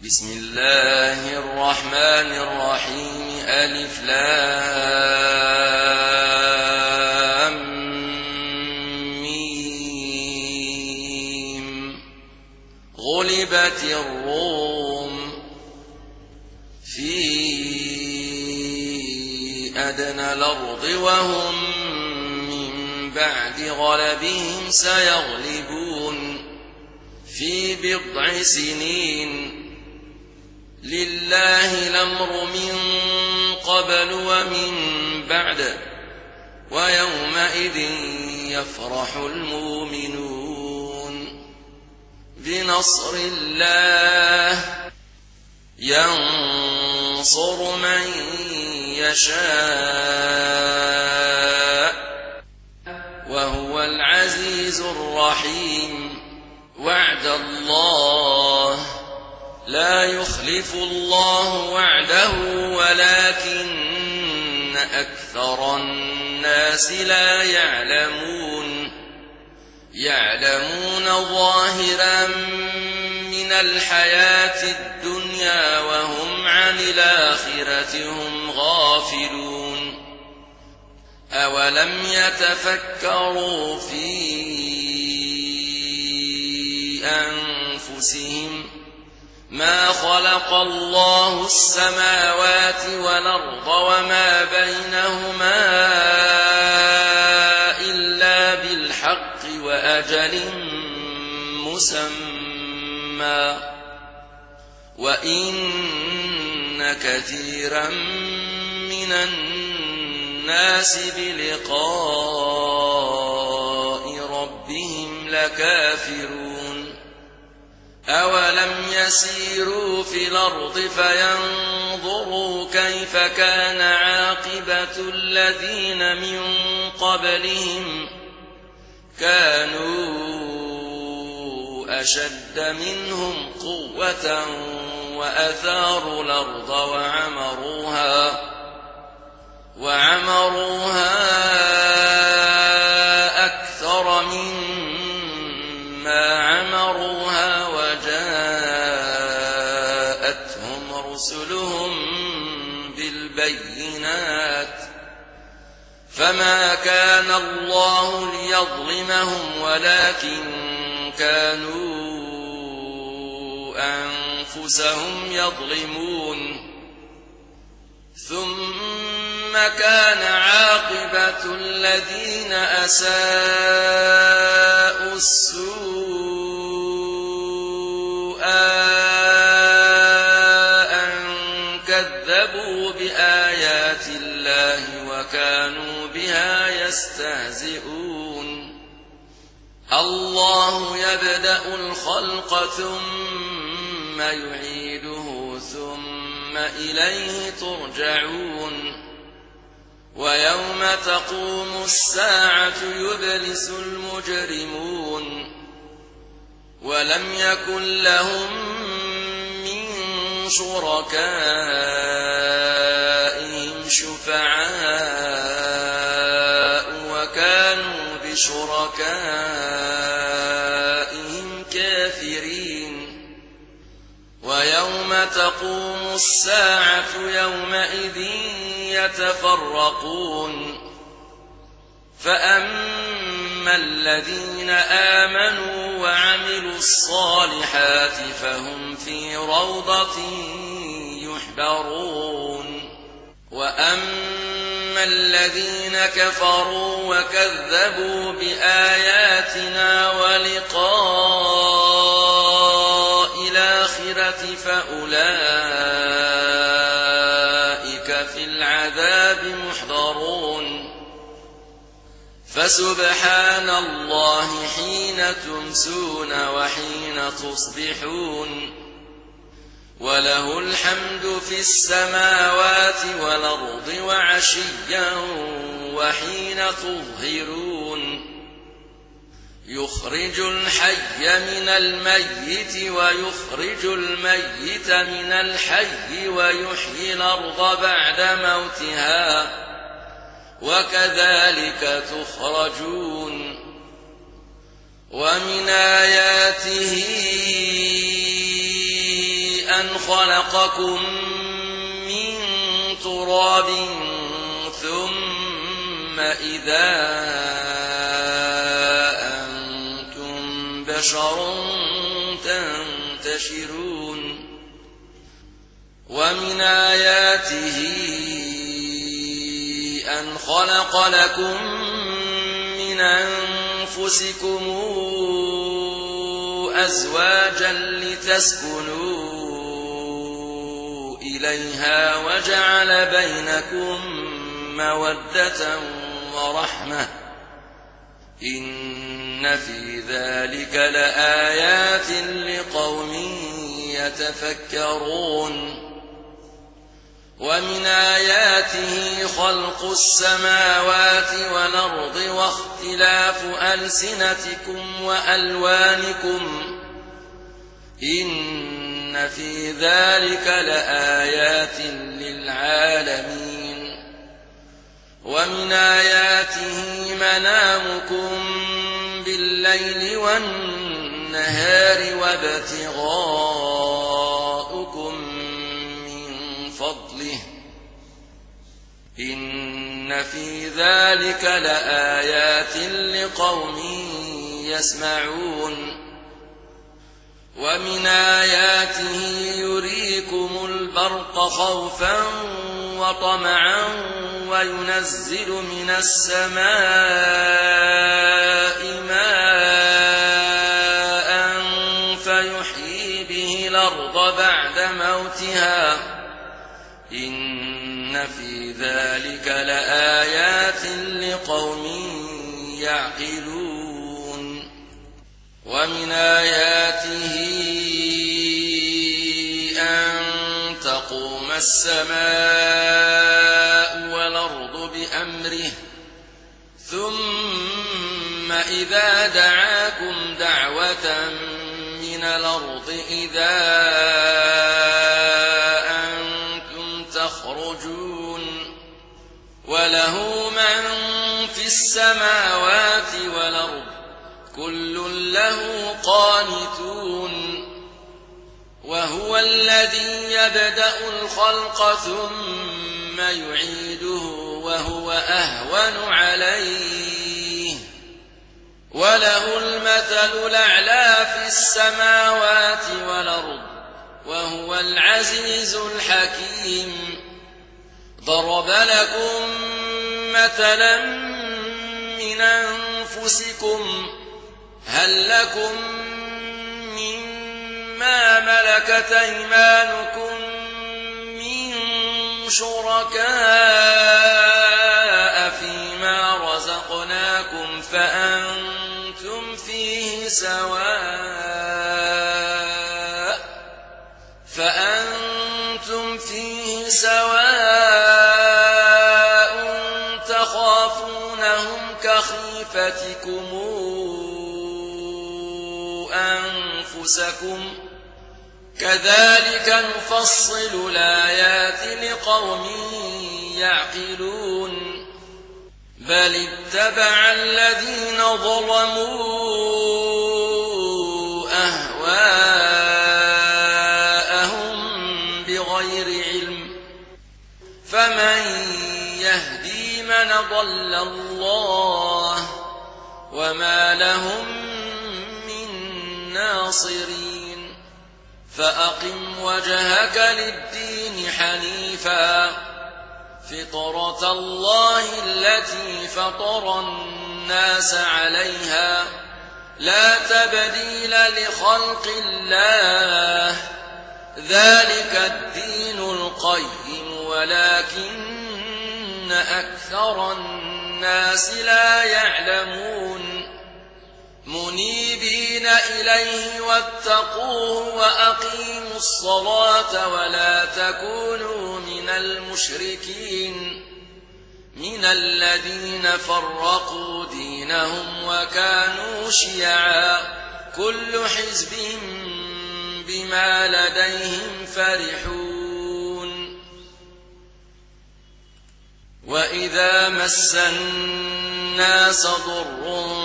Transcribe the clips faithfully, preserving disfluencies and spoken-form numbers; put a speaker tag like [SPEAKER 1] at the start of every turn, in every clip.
[SPEAKER 1] بسم الله الرحمن الرحيم ألف لام ميم غلبت الروم في أدنى الأرض وهم من بعد غلبهم سيغلبون في بضع سنين لله الأمر من قبل ومن بعد ويومئذ يفرح المؤمنون بنصر الله ينصر من يشاء وهو العزيز الرحيم وعد الله لا يخلف الله وعده ولكن أكثر الناس لا يعلمون يعلمون ظاهرا من الحياة الدنيا وهم عن الآخرة هم غافلون أولم يتفكروا في أنفسهم ما خلق الله السماوات والأرض وما بينهما إلا بالحق وأجل مسمى وإن كثيرا من الناس بلقاء ربهم لكافرون أولم يسيروا في الأرض فينظروا كيف كان عاقبة الذين من قبلهم كانوا أشد منهم قوة وأثاروا الأرض وعمروها وعمروها أكثر مما عمروها وجاءتهم رسلهم بالبينات فما كان الله ليظلمهم ولكن كانوا أنفسهم يظلمون ثم كان عاقبة الذين أساءوا السوء أن كذبوا بآيات الله وكانوا بها يستهزئون الله يبدأ الخلق ثم يعيده ثم إليه ترجعون ويوم تقوم الساعة يبلس المجرمون ولم يكن لهم من شركائهم شفعاء وكانوا بشركائهم كافرين ويوم تقوم الساعة يومئذ يتفرقون فأما الذين آمنوا وعملوا الصالحات فهم في روضة يحبرون وأما الذين كفروا وكذبوا بآياتنا ولقاء الآخرة فأولئك في العذاب محضرون فسبحان الله حين تمسون وحين تصبحون وله الحمد في السماوات والأرض وعشيا وحين تظهرون يخرج الحي من الميت ويخرج الميت من الحي ويحيي الأرض بعد موتها وكذلك تخرجون ومن آياته أن خلقكم من تراب ثم إذا أنتم بشر تنتشرون ومن آياته أن خلق لكم من أنفسكم أزواجا لتسكنوا إليها وجعل بينكم مودة ورحمة إن في ذلك لآيات لقوم يتفكرون ومن آياته خلق السماوات والأرض واختلاف ألسنتكم وألوانكم إن في ذلك لآيات للعالمين ومن آياته منامكم بالليل والنهار وابتغاؤكم من فضله إن في ذلك لآيات لقوم يسمعون ومن آياته يريكم البرق خوفا وطمعا وينزل من السماء ماء فيحيي به الأرض بعد موتها إن في ذلك لآيات لقوم يعقلون ومن آياته أن تقوم السماء والأرض بأمره ثم إذا دعاكم دعوة من الأرض إذا أنتم تخرجون وله من في السماوات والأرض كل له قانتون وهو الذي يبدأ الخلق ثم يعيده وهو أهون عليه وله المثل الأعلى في السماوات والأرض وهو العزيز الحكيم ضرب لكم مثلا من أنفسكم هل لكم مما ملكت أيمانكم من شركاء فيما رزقناكم فأنتم فيه سواء فأنتم فيه سواء تخافونهم كخيفتكم أنفسكم كذلك نفصل الآيات لقوم يعقلون بل اتبع الذين ظلموا أهواءهم بغير علم فمن يهدي من ضل الله وما لهم ناصرين فأقم وجهك للدين حنيفا فطرة الله التي فطر الناس عليها لا تبديل لخلق الله ذلك الدين القيم ولكن أكثر الناس لا يعلمون منيبين إليه واتقوه وأقيموا الصلاة ولا تكونوا من المشركين من الذين فرقوا دينهم وكانوا شيعا كل حزب بما لديهم فرحون وإذا مس الناس ضر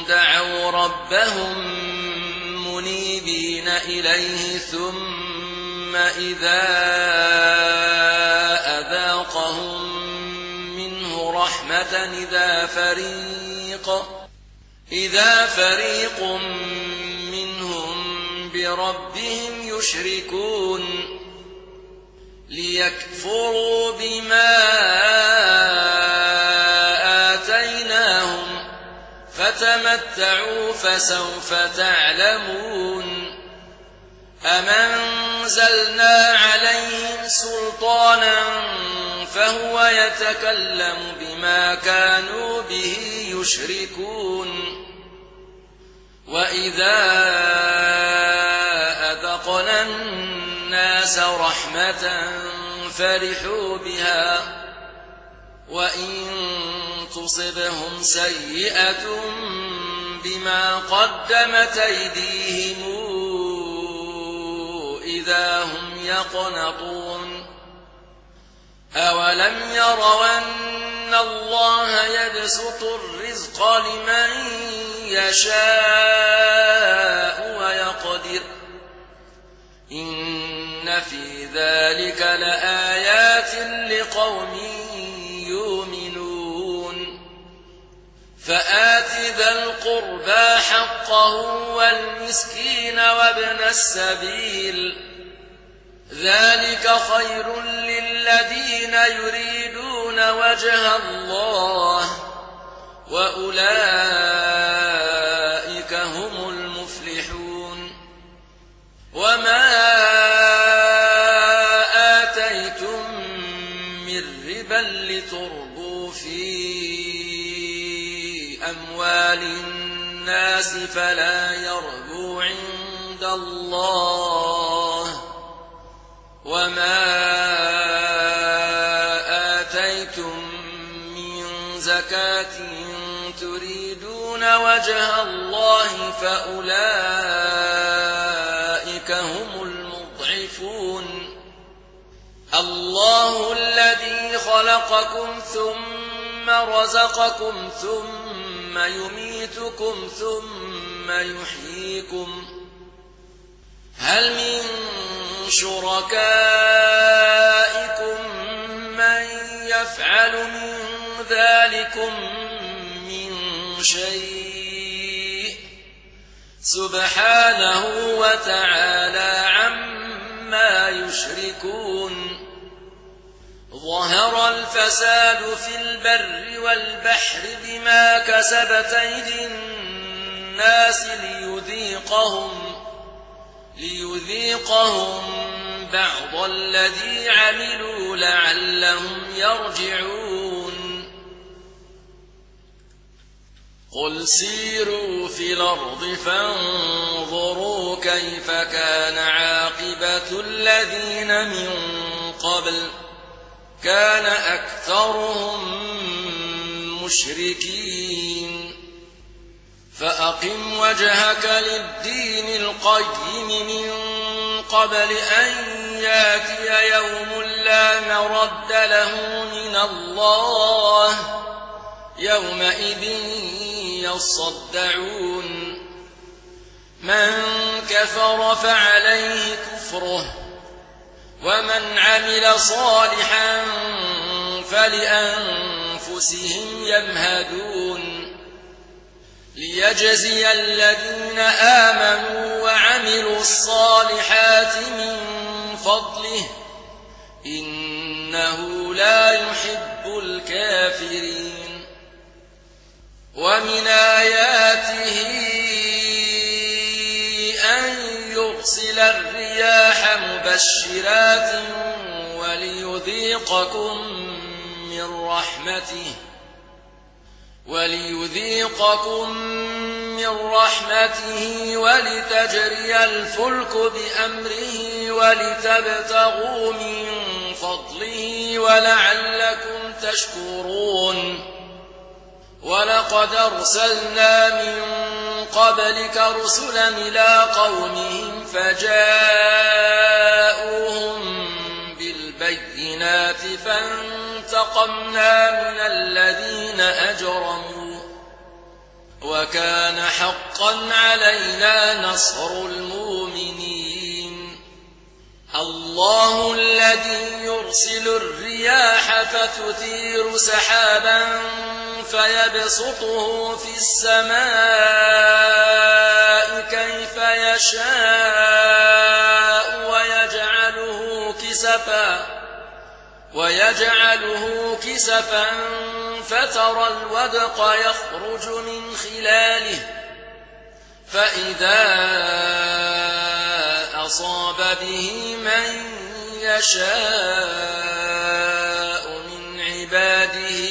[SPEAKER 1] دعوا ربهم منيبين إليه ثم ثم إذا أذاقهم منه رحمة إذا فريق إذا فريق منهم بربهم يشركون ليكفروا بما آتيناهم فتمتعوا فسوف تعلمون أم أنزلنا عليهم سلطانا فهو يتكلم بما كانوا به يشركون وإذا أذقنا الناس رحمة فرحوا بها وإن تصبهم سيئة بما قدمت أيديهم إذا هم يقنطون أولم يروا أن الله يبسط الرزق لمن يشاء ويقدر إن في ذلك لآيات لقوم يؤمنون فآت ذا القربى حقه والمسكين وابن السبيل ذلك خير للذين يريدون وجه الله وأولئك هم المفلحون وما آتيتم من ربا لتربوا في أموال الناس فلا يربو عند الله وما آتيتم من زكاة تريدون وجه الله فأولئك هم المضعفون الله الذي خلقكم ثم رزقكم ثم يميتكم ثم يحييكم هل من شركائكم من يفعل من ذلكم من شيء سبحانه وتعالى عما يشركون ظهر الفساد في البر والبحر بما كسبت أيدي الناس ليذيقهم ليذيقهم بعض الذي عملوا لعلهم يرجعون قل سيروا في الأرض فانظروا كيف كان عاقبة الذين من قبل كان أكثرهم مشركين فأقم وجهك للدين القيم من قبل أن ياتي يوم لا مرد له من الله يومئذ يصدعون من كفر فعليه كفره ومن عمل صالحا فلأنفسهم يمهدون ليجزي الذين آمنوا وعملوا الصالحات من فضله إنه لا يحب الكافرين ومن آياته أن يرسل الرياح مبشرات وليذيقكم من رحمته وليذيقكم من رحمته ولتجري الفلك بأمره ولتبتغوا من فضله ولعلكم تشكرون ولقد أرسلنا من قبلك رسلا إلى قومهم فجاءوهم بالبينات فانتقمنا من الذين أجرموا وكان حقا علينا نصر المؤمنين الله الذي يرسل الرياح فتثير سحابا فيبسطه في السماء كيف يشاء ويجعله كسفا ويجعله كسفا فترى الودق يخرج من خلاله فإذا أصاب به من يشاء من عباده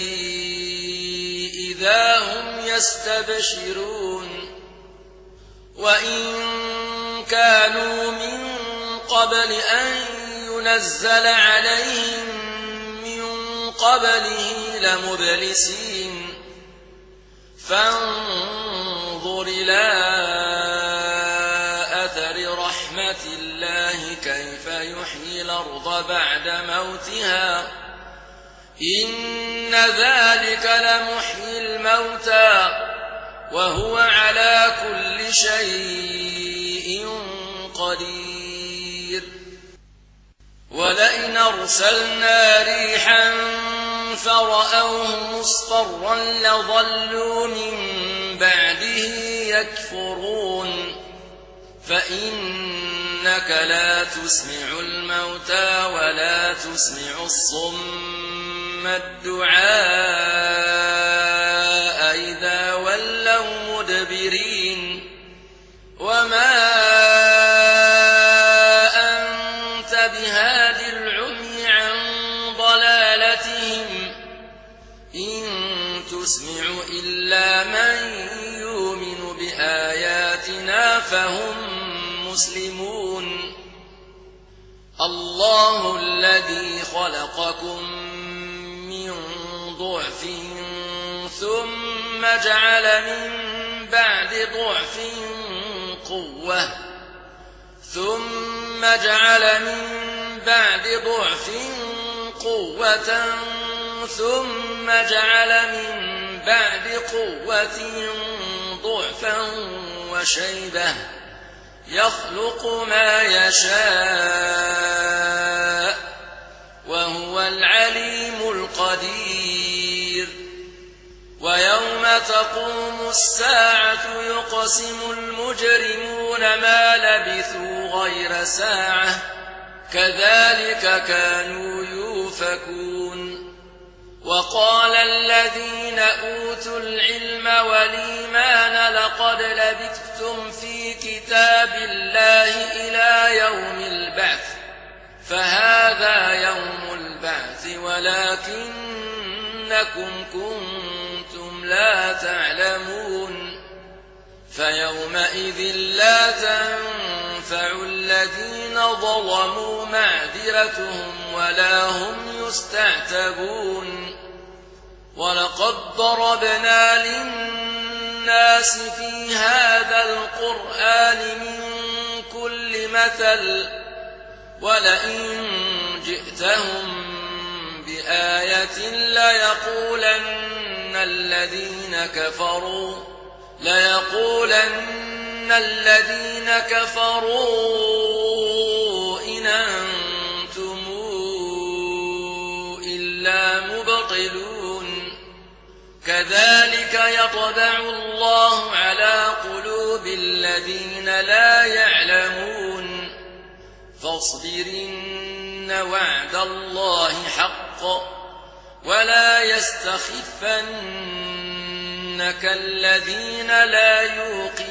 [SPEAKER 1] إذا هم يستبشرون وإن كانوا من قبل أن ينزل عليهم من قبله لمبلسين فانظر إلى أثر رحمة الله كيف يحيي الأرض بعد موتها إن ذلك لمحيي الموتى وهو على كل شيء قدير ولئن أرسلنا ريحا فرأوه مصفرا لظلوا من بعده يكفرون فإنك لا تسمع الموتى ولا تسمع الصم الدعاء إذا ولوا مدبرين وما أنت بهاد العمي عن ضلالتهم إن تسمع إلا من يؤمن بآياتنا فهم مسلمون الله الذي خلقكم من ضعف ثم جعل من بعد ضعف قوة ثم جعل من بعد ضعف قوة ثم جعل من بعد قوة ضعفا وشيبة يخلق ما يشاء وهو العليم القدير ويوم تقوم الساعة يقسم المجرمون ما لبثوا غير ساعة كذلك كانوا يؤفكون وقال الذين أوتوا العلم والإيمان لقد لبثتم في كتاب الله إلى يوم البعث فهذا يوم البعث ولكنكم كنتم لا تعلمون فيومئذ لا تنفع الذين ظلموا معذرتهم ولا هم يستعتبون ولقد ضربنا للناس في هذا القرآن من كل مثل ولئن جئتهم بآية ليقولن الذين كفروا ليقولن الذين كفروا إن أنتم إلا مبطلون كذلك يطبع الله على قلوب الذين لا يعلمون فاصبر إن وعد الله حق ولا يستخفنك الذين لا يوقنون